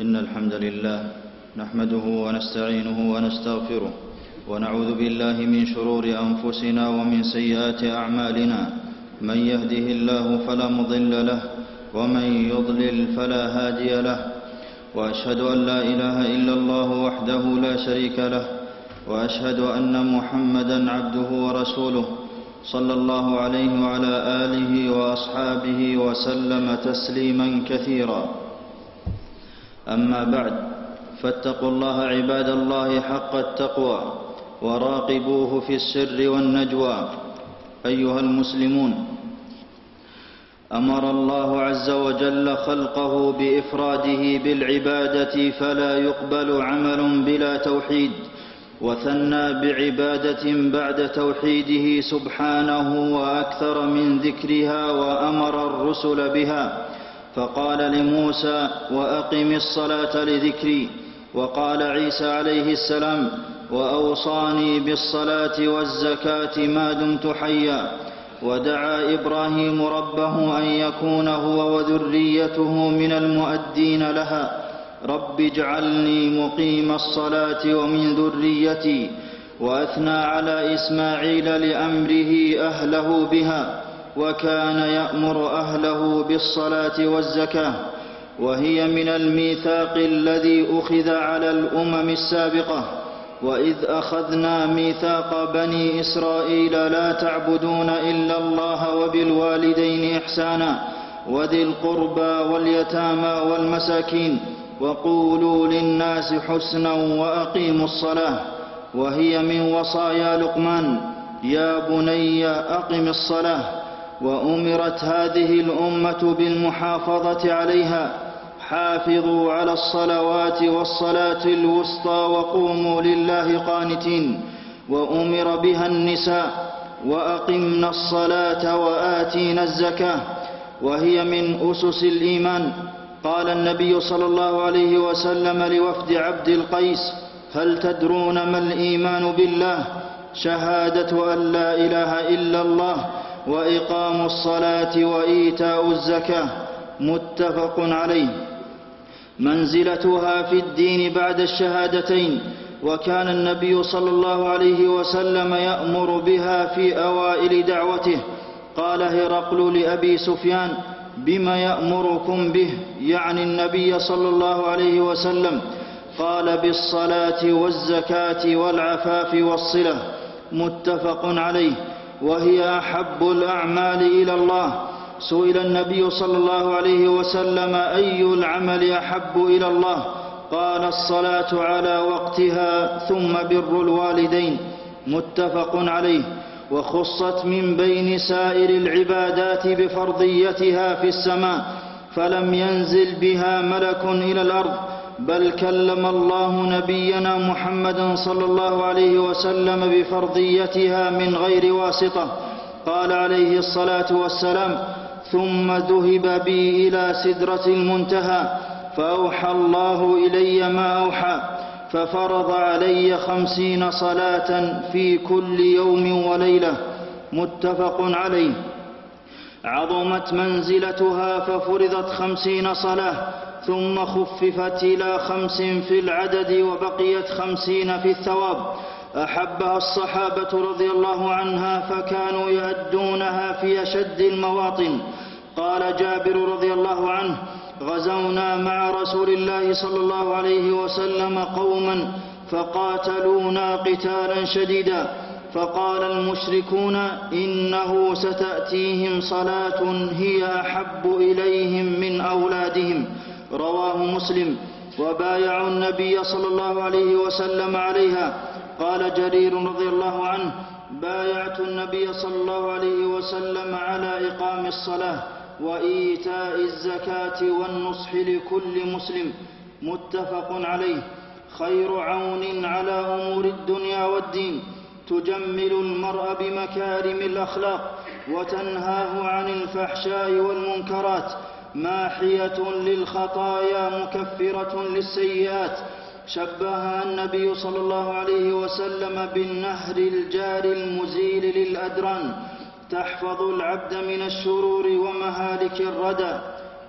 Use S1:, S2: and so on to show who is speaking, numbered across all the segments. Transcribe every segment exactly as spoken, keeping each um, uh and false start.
S1: إن الحمد لله نحمده ونستعينه ونستغفره ونعوذ بالله من شرور أنفسنا ومن سيئات أعمالنا. من يهده الله فلا مضل له ومن يضلل فلا هادي له، وأشهد أن لا إله إلا الله وحده لا شريك له، وأشهد أن محمدًا عبده ورسوله صلى الله عليه وعلى آله وأصحابه وسلم تسليمًا كثيرا. أما بعد، فاتقوا الله عباد الله حق التقوى وراقبوه في السر والنجوى. أيها المسلمون، أمر الله عز وجل خلقه بإفراده بالعبادة فلا يقبل عمل بلا توحيد، وثنى بعبادة بعد توحيده سبحانه وأكثر من ذكرها وأمر الرسل بها، فقال لموسى: وأقم الصلاة لذكري، وقال عيسى عليه السلام: وأوصاني بالصلاة والزكاة ما دمت حيا، ودعا إبراهيم ربه أن يكون هو وذريته من المؤدين لها: رب اجعلني مقيم الصلاة ومن ذريتي، وأثنى على إسماعيل لأمره أهله بها، وكان يأمر أهله بالصلاة والزكاة، وهي من الميثاق الذي أخذ على الأمم السابقة: وإذ أخذنا ميثاق بني إسرائيل لا تعبدون إلا الله وبالوالدين إحسانا وذي القربى واليتامى والمساكين وقولوا للناس حسنا وأقيموا الصلاة، وهي من وصايا لقمان: يا بني أقم الصلاة. وأمرت هذه الأمة بالمحافظة عليها: حافظوا على الصلوات والصلاة الوسطى وقوموا لله قانتين. وأمر بها النساء: وأقمنا الصلاة وآتينا الزكاة، وهي من أسس الإيمان. قال النبي صلى الله عليه وسلم لوفد عبد القيس: هل تدرون ما الإيمان بالله؟ شهادة أن لا إله إلا الله، وإقام الصلاة وإيتاء الزكاة. متفق عليه. منزلتها في الدين بعد الشهادتين، وكان النبي صلى الله عليه وسلم يأمر بها في أوائل دعوته. قال هرقل لأبي سفيان: بما يأمركم به؟ يعني النبي صلى الله عليه وسلم. قال: بالصلاة والزكاة والعفاف والصلة. متفق عليه. وهي أحب الأعمال إلى الله. سئل النبي صلى الله عليه وسلم: أي العمل أحب إلى الله؟ قال: الصلاة على وقتها، ثم بر الوالدين. متفق عليه. وخصت من بين سائر العبادات بفرضيتها في السماء، فلم ينزل بها ملك إلى الأرض، بل كلم الله نبينا محمدا صلى الله عليه وسلم بفرضيتها من غير واسطة. قال عليه الصلاة والسلام: ثم ذهب بي إلى سدرة المنتهى، فأوحى الله إلي ما أوحى، ففرض علي خمسين صلاة في كل يوم وليلة. متفق عليه. عظمت منزلتها ففرضت خمسين صلاة، ثم خففت إلى خمس في العدد، وبقيت خمسين في الثواب. أحبها الصحابة رضي الله عنها، فكانوا يؤدونها في أشد المواطن. قال جابر رضي الله عنه: غزونا مع رسول الله صلى الله عليه وسلم قوما فقاتلونا قتالا شديدا، فقال المشركون: إنه ستأتيهم صلاة هي أحب إليهم من أولادهم. رواه مسلم. وبايعوا النبي صلى الله عليه وسلم عليها. قال جرير رضي الله عنه: بايعت النبي صلى الله عليه وسلم على إقام الصلاة وإيتاء الزكاة والنصح لكل مسلم. متفق عليه. خير عون على أمور الدنيا والدين، تجمل المرء بمكارم الأخلاق، وتنهاه عن الفحشاء والمنكرات، ماحية للخطايا مكفرة للسيئات. شبهها النبي صلى الله عليه وسلم بالنهر الجاري المزيل للأدران، تحفظ العبد من الشرور ومهالك الردى.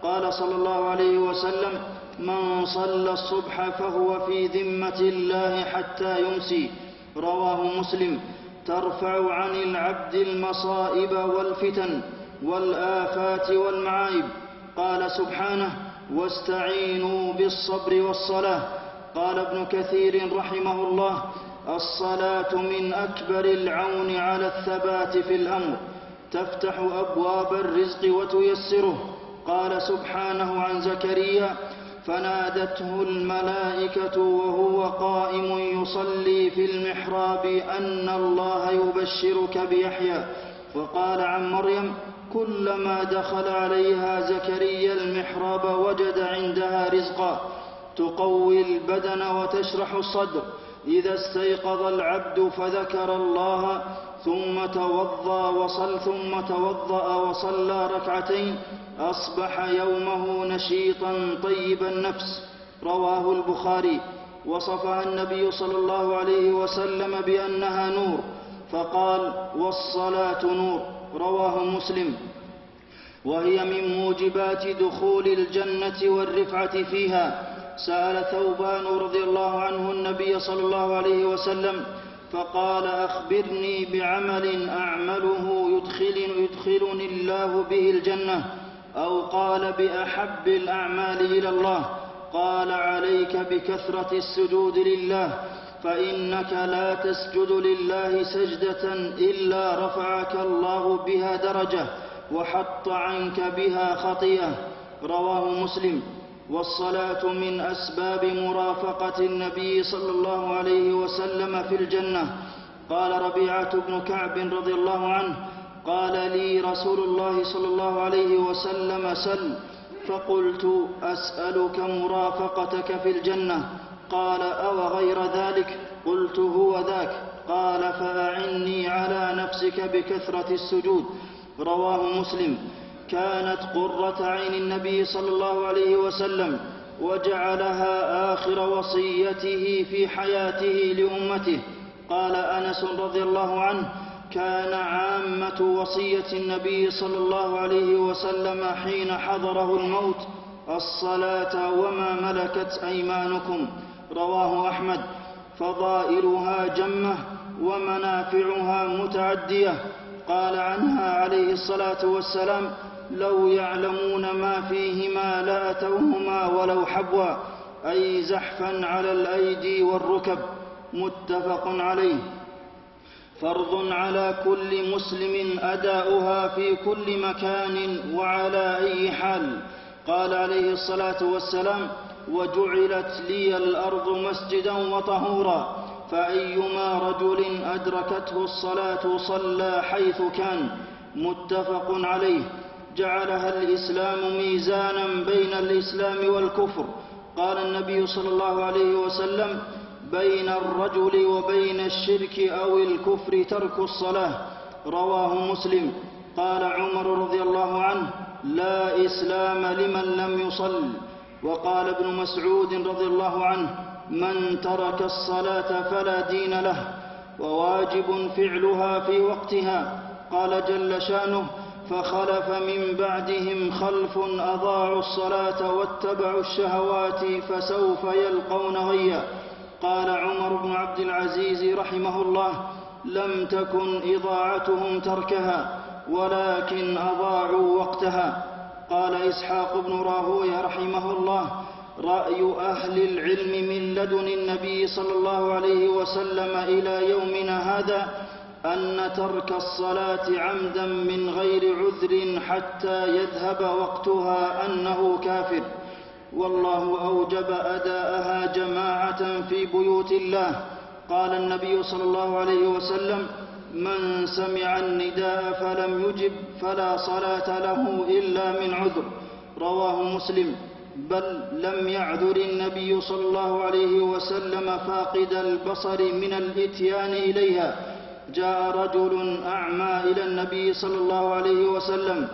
S1: قال صلى الله عليه وسلم: من صلى الصبح فهو في ذمة الله حتى يمسي. رواه مسلم. ترفع عن العبد المصائب والفتن والآفات والمعايب. قال سبحانه: واستعينوا بالصبر والصلاة. قال ابن كثير رحمه الله: الصلاة من أكبر العون على الثبات في الأمر، تفتح أبواب الرزق وتيسره. قال سبحانه عن زكريا: فنادته الملائكة وهو قائم يصلي في المحراب أن الله يبشرك بيحيى. وقال عن مريم: كلما دخل عليها زكريا المحراب وجد عندها رزقا، تقوي البدن وتشرح الصدر. إذا استيقظ العبد فذكر الله ثم توضأ وصل ثم توضأ وصلى ركعتين أصبح يومه نشيطا طيب النفس. رواه البخاري. وصفها النبي صلى الله عليه وسلم بأنها نور، فقال: والصلاة نور. رواه مسلم. وهي من موجبات دخول الجنة والرفعة فيها. سأل ثوبان رضي الله عنه النبي صلى الله عليه وسلم فقال: أخبرني بعمل أعمله يدخلني, يدخلني الله به الجنة، أو قال: بأحب الأعمال إلى الله. قال: عليك بكثرة السجود لله، فإنك لا تسجد لله سجدة إلا رفعك الله بها درجة وحط عنك بها خطيئة. رواه مسلم. والصلاة من أسباب مرافقة النبي صلى الله عليه وسلم في الجنة. قال ربيعة بن كعب رضي الله عنه: قال لي رسول الله صلى الله عليه وسلم: سل. فقلت: أسألك مرافقتك في الجنة. قال: أو غير ذلك؟ قلت: هو ذاك. قال: فأعني على نفسك بكثرة السجود. رواه مسلم. كانت قرة عين النبي صلى الله عليه وسلم، وجعلها آخر وصيته في حياته لأمته. قال أنس رضي الله عنه: كان عامة وصية النبي صلى الله عليه وسلم حين حضره الموت: الصلاة وما ملكت أيمانكم. رواه أحمد. فضائلها جمة ومنافعها متعدية. قال عنها عليه الصلاة والسلام: لو يعلمون ما فيهما لأتوهما ولو حبوا، أي زحفا على الأيدي والركب. متفق عليه. فرض على كل مسلم أداؤها في كل مكان وعلى أي حال. قال عليه الصلاة والسلام: وجعلت لي الأرض مسجدا وطهورا، فأيما رجل أدركته الصلاة صلى حيث كان. متفق عليه. جعلها الإسلام ميزانا بين الإسلام والكفر. قال النبي صلى الله عليه وسلم: بين الرجل وبين الشرك أو الكفر ترك الصلاة. رواه مسلم. قال عمر رضي الله عنه: لا إسلام لمن لم يصل. وقال ابن مسعود رضي الله عنه: من ترك الصلاة فلا دين له، وواجب فعلها في وقتها. قال جل شانه: فخلف من بعدهم خلف أضاعوا الصلاة واتبعوا الشهوات فسوف يلقون غيا. قال عمر بن عبد العزيز رحمه الله: لم تكن إضاعتهم تركها، ولكن أضاعوا وقتها. قال إسحاق بن راهويه رحمه الله: رأي أهل العلم من لدن النبي صلى الله عليه وسلم إلى يومنا هذا أن ترك الصلاة عمدا من غير عذر حتى يذهب وقتها أنه كافر، والله أوجب أداءها جماعة في بيوت الله. قال النبي صلى الله عليه وسلم: من سمع النداء فلم يجب فلا صلاة له إلا من عذر. رواه مسلم. بل لم يعذر النبي صلى الله عليه وسلم فاقد البصر من الإتيان إليها. جاء رجل أعمى إلى النبي صلى الله عليه وسلم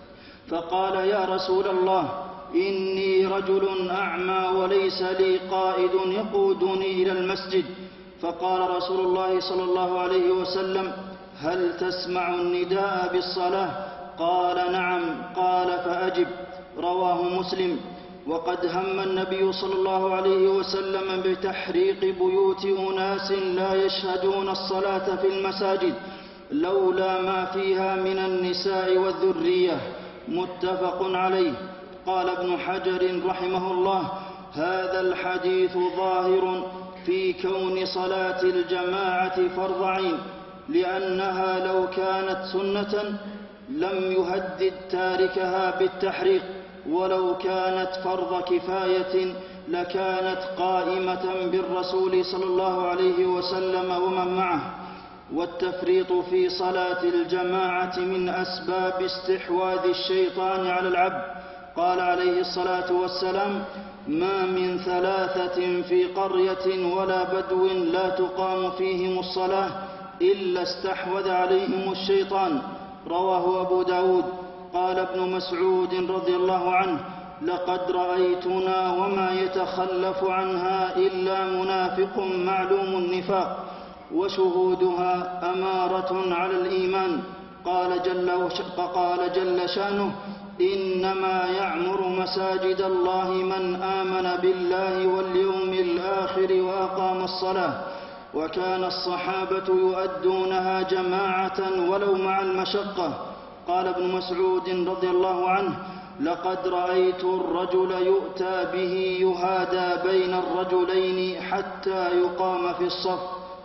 S1: فقال: يا رسول الله، إني رجل أعمى وليس لي قائد يقودني إلى المسجد. فقال رسول الله صلى الله عليه وسلم: هل تسمع النداء بالصلاة؟ قال: نعم. قال: فأجب. رواه مسلم. وقد هم النبي صلى الله عليه وسلم بتحريق بيوت أناس لا يشهدون الصلاة في المساجد لولا ما فيها من النساء والذرية، متفق عليه. قال ابن حجر رحمه الله: هذا الحديث ظاهر في كون صلاة الجماعة فرض عين، لأنها لو كانت سنة لم يهدد تاركها بالتحريق، ولو كانت فرض كفاية لكانت قائمة بالرسول صلى الله عليه وسلم ومن معه. والتفريط في صلاة الجماعة من أسباب استحواذ الشيطان على العبد. قال عليه الصلاة والسلام: ما من ثلاثة في قرية ولا بدو لا تقام فيهم الصلاة إلا استحوذ عليهم الشيطان. رواه أبو داود. قال ابن مسعود رضي الله عنه: لقد رأيتنا وما يتخلف عنها إلا منافق معلوم النفاق، وشهودها أمارة على الإيمان. قال جل, قال جل شانه: إنما يعمر مساجد الله من آمن بالله واليوم الآخر وأقام الصلاة. وكان الصحابة يؤدونها جماعة ولو مع المشقة. قال ابن مسعود رضي الله عنه: لقد رأيت الرجل يؤتى به يهادى بين الرجلين حتى يقام في الصف.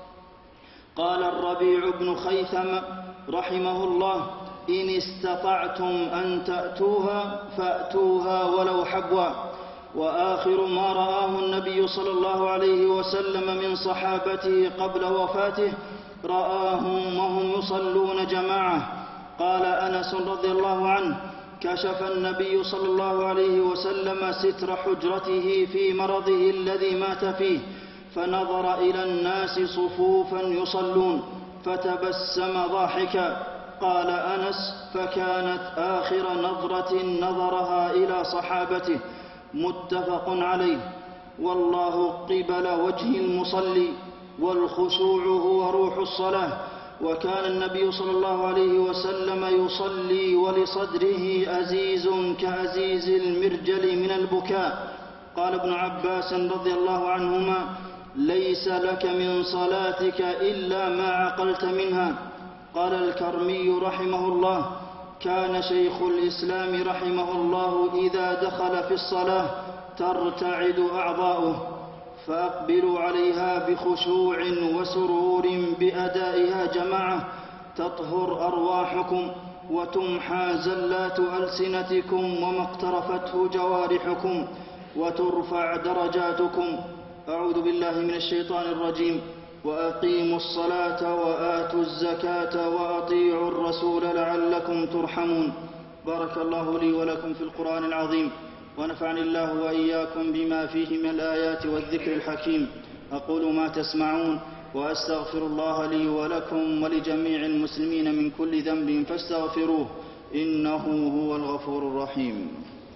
S1: قال الربيع بن خيثم رحمه الله: إن استطعتم أن تأتوها فأتوها ولو حبوا. وآخر ما رآه النبي صلى الله عليه وسلم من صحابته قبل وفاته رآهم وهم يصلون جماعة. قال أنس رضي الله عنه: كشف النبي صلى الله عليه وسلم ستر حجرته في مرضه الذي مات فيه، فنظر إلى الناس صفوفا يصلون فتبسم ضاحكا. قال أنس: فكانت آخر نظرة نظرها إلى صحابته، متفق عليه. والله قبل وجه المصلي، والخشوع هو روح الصلاة. وكان النبي صلى الله عليه وسلم يصلي ولصدره أزيز كأزيز المرجل من البكاء. قال ابن عباس رضي الله عنهما: ليس لك من صلاتك إلا ما عقلت منها. قال الكرمي رحمه الله: كان شيخ الإسلام رحمه الله إذا دخل في الصلاة ترتعد أعضاؤه، فأقبلوا عليها بخشوع وسرور بأدائها جماعة، تطهر أرواحكم وتمحى زلات ألسنتكم وما اقترفته جوارحكم وترفع درجاتكم. أعوذ بالله من الشيطان الرجيم. وأقيموا الصلاة وآتوا الزكاة وأطيعوا الرسول لعلكم ترحمون. بارك الله لي ولكم في القرآن العظيم، ونفعني الله وإياكم بما فيه من الآيات والذكر الحكيم. أقول ما تسمعون، وأستغفر الله لي ولكم ولجميع المسلمين من كل ذنب فاستغفروه، إنه هو الغفور الرحيم.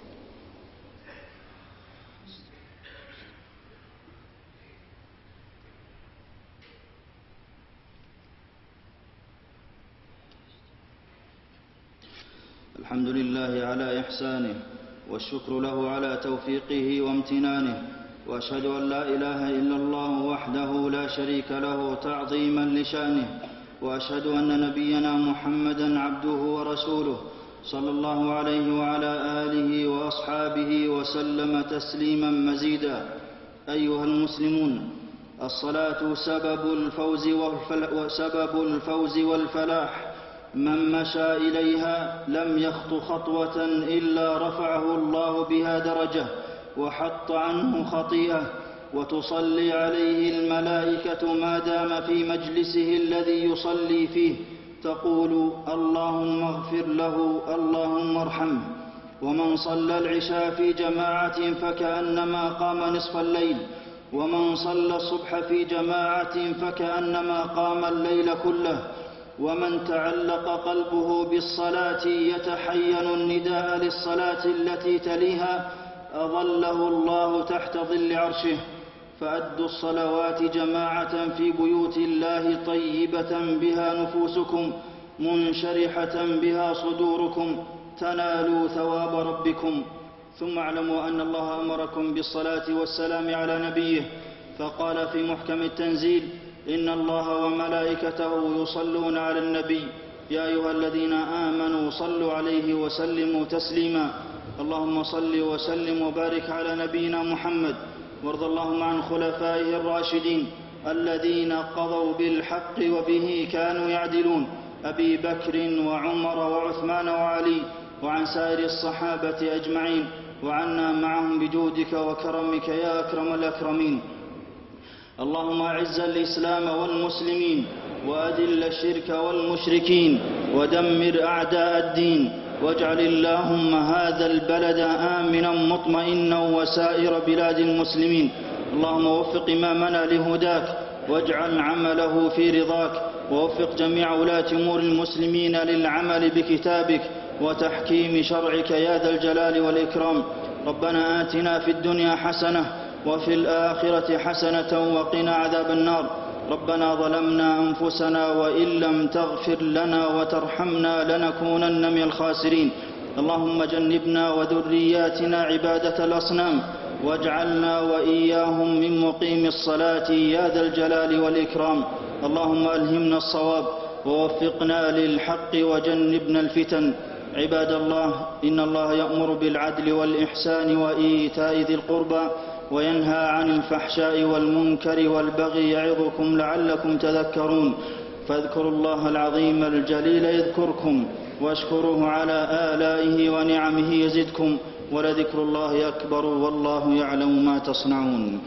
S1: الحمد لله على إحسانه، والشكر له على توفيقه وامتنانه، وأشهد أن لا إله إلا الله وحده لا شريك له تعظيما لشأنه، وأشهد أن نبينا محمدا عبده ورسوله صلى الله عليه وعلى آله وأصحابه وسلم تسليما مزيدا. أيها المسلمون، الصلاة سبب الفوز وسبب الفوز والفلاح. من مشى إليها لم يخط خطوة إلا رفعه الله بها درجة وحط عنه خطيئة، وتصلي عليه الملائكة ما دام في مجلسه الذي يصلي فيه، تقول: اللهم اغفر له، اللهم ارحمه. ومن صلى العشاء في جماعة فكأنما قام نصف الليل، ومن صلى الصبح في جماعة فكأنما قام الليل كله. ومن تعلق قلبه بالصلاة يتحين النداء للصلاة التي تليها أظله الله تحت ظل عرشه. فأدوا الصلوات جماعة في بيوت الله طيبة بها نفوسكم، منشرحة بها صدوركم، تنالوا ثواب ربكم. ثم اعلموا أن الله أمركم بالصلاة والسلام على نبيه، فقال في محكم التنزيل: إن الله وملائكته يصلون على النبي يا أيها الذين آمنوا صلوا عليه وسلموا تسليما. اللهم صل وسلم وبارك على نبينا محمد، وارض اللهم عن خلفائه الراشدين الذين قضوا بالحق وبه كانوا يعدلون، أبي بكر وعمر وعثمان وعلي، وعن سائر الصحابة أجمعين، وعنا معهم بجودك وكرمك يا أكرم الأكرمين. اللهم أعز الإسلام والمسلمين، وأذل الشرك والمشركين، ودمر أعداء الدين، واجعل اللهم هذا البلد آمنا مطمئنا وسائر بلاد المسلمين. اللهم وفق إمامنا لهداك، واجعل عمله في رضاك، ووفق جميع ولاة أمور المسلمين للعمل بكتابك وتحكيم شرعك يا ذا الجلال والإكرام. ربنا آتنا في الدنيا حسنة وفي الآخرة حسنة وقنا عذاب النار. ربنا ظلمنا أنفسنا وإن لم تغفر لنا وترحمنا لنكونن من الخاسرين. اللهم جنبنا وذرياتنا عبادة الأصنام، واجعلنا وإياهم من مقيم الصلاة يا ذا الجلال والإكرام. اللهم ألهمنا الصواب ووفقنا للحق وجنبنا الفتن. عباد الله، إن الله يأمر بالعدل والإحسان وإيتاء ذي القربى، وينهى عن الفحشاء والمنكر والبغي، يعظكم لعلكم تذكرون. فاذكروا الله العظيم الجليل يذكركم، واشكروه على آلائه ونعمه يزدكم، ولذكر الله أكبر والله يعلم ما تصنعون.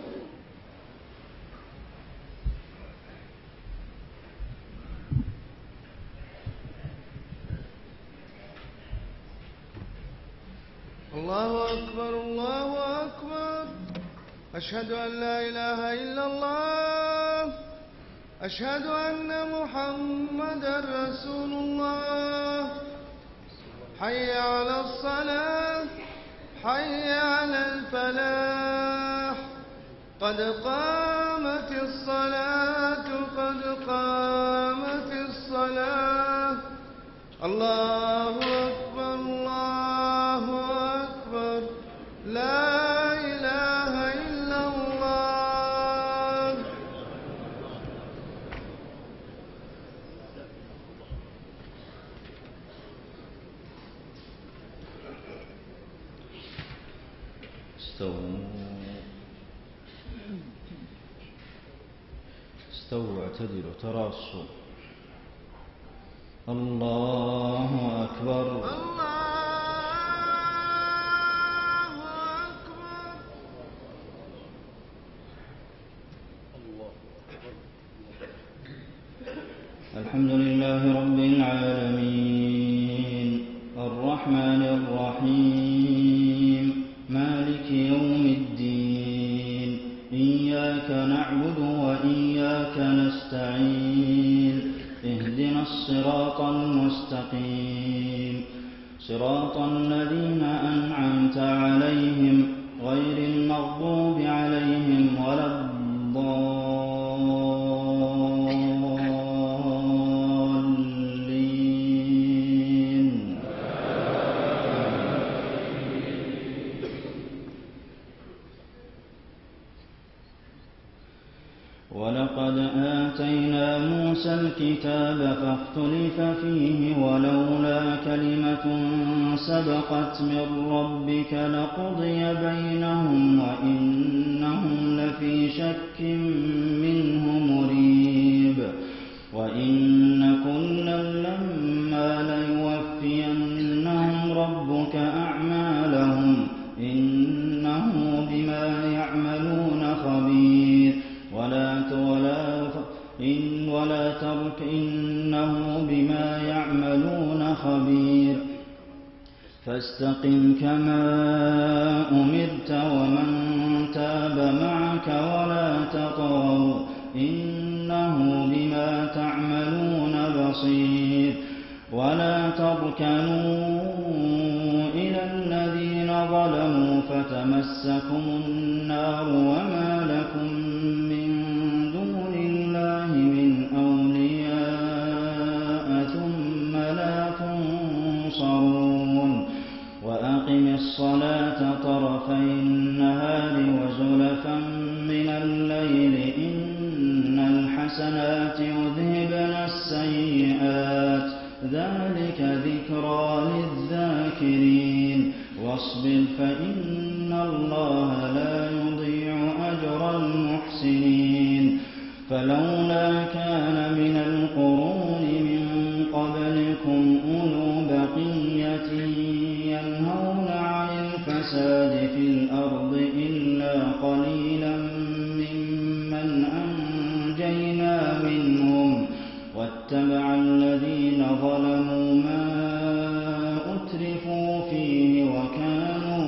S2: الله أكبر الله أكبر، أشهد أن لا إله إلا الله، أشهد أن محمدا رسول الله. حي على الصلاة، حي على الفلاح، قد قامت الصلاة، قد قامت الصلاة. الله أكبر الله أكبر، لا إله إلا الله.
S1: استووا استووا اعتدلوا تراصوا. الله أكبر
S2: الله أكبر.
S1: الحمد لله رب العالمين، الرحمن الرحيم، مالك يوم الدين، إياك نعبد وإياك نستعين، اهدنا الصراط المستقيم، صراط الذين أنعمت عليهم غير المغضوب عليهم ولا الضالين. ولقد آتينا موسى الكتاب فاختلف فيه، ولولا كلمة سبقت من ربك لقضي بينهم وإنهم لفي شك منه مريب. وإن كلا لما ليوفينهم ربك أعمالهم، إنه بما يعملون خبير. ولا ولا إن ولا ترك إنه بما يعملون خبير. فاستقم كما أمرت ومن تاب معك ولا تطغوا إنه بما تعملون بصير. ولا تركنوا إلى الذين ظلموا فتمسكم النار وما لكم من دون الله من أولياء ثم لا تنصرون. وأقم الصلاة
S3: فلولا كان من القرون من قبلكم أولو بقية ينهون عن الفساد في الأرض إلا قليلا ممن أنجينا منهم واتبع الذين ظلموا ما أترفوا فيه وكانوا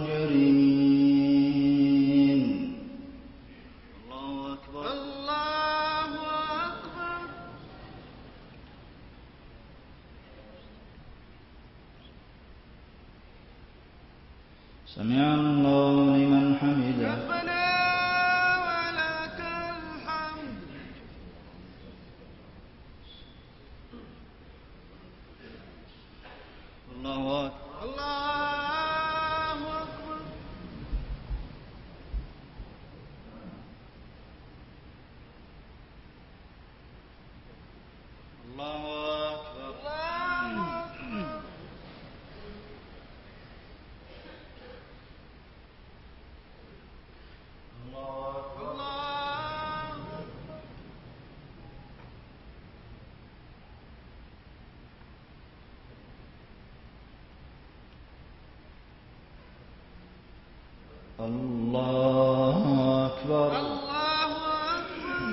S3: مجرمين.
S1: الله أكبر.
S2: الله أكبر.
S3: سمع الله لمن حمده.
S2: ربنا ولك الحمد.
S1: الله أكبر.
S2: الله أكبر.
S1: الله أكبر.
S3: الله أكبر.
S2: الله أكبر.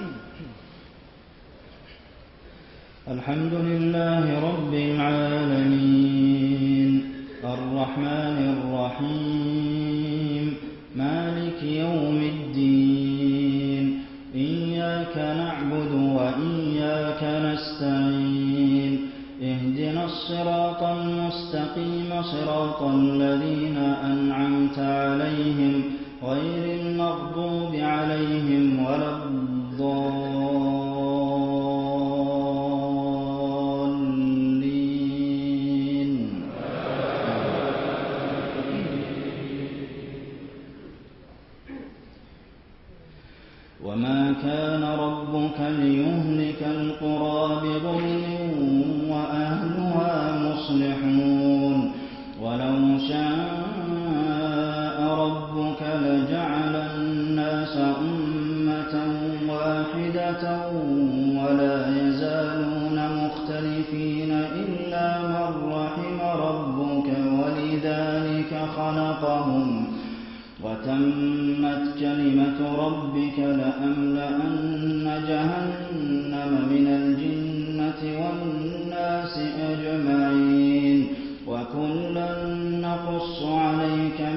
S3: الحمد لله رب العالمين الرحمن الرحيم مالك يوم الدين إياك نعبد وإياك نستعين اهدنا الصراط المستقيم صراط الذين أنعمت عليهم غير المغضوب عليهم ولا الضالين. وما كان ربك ليهلك القرى بظلم وأهلها مصلحون ولو شاء ربك لجعل الناس أمة واحدة ولا يزالون مختلفين إلا من رحم ربك ولذلك خلقهم وتمت كلمة ربك لأملأن جهنم من الجنة والناس أجمعين وكلا نقص عليك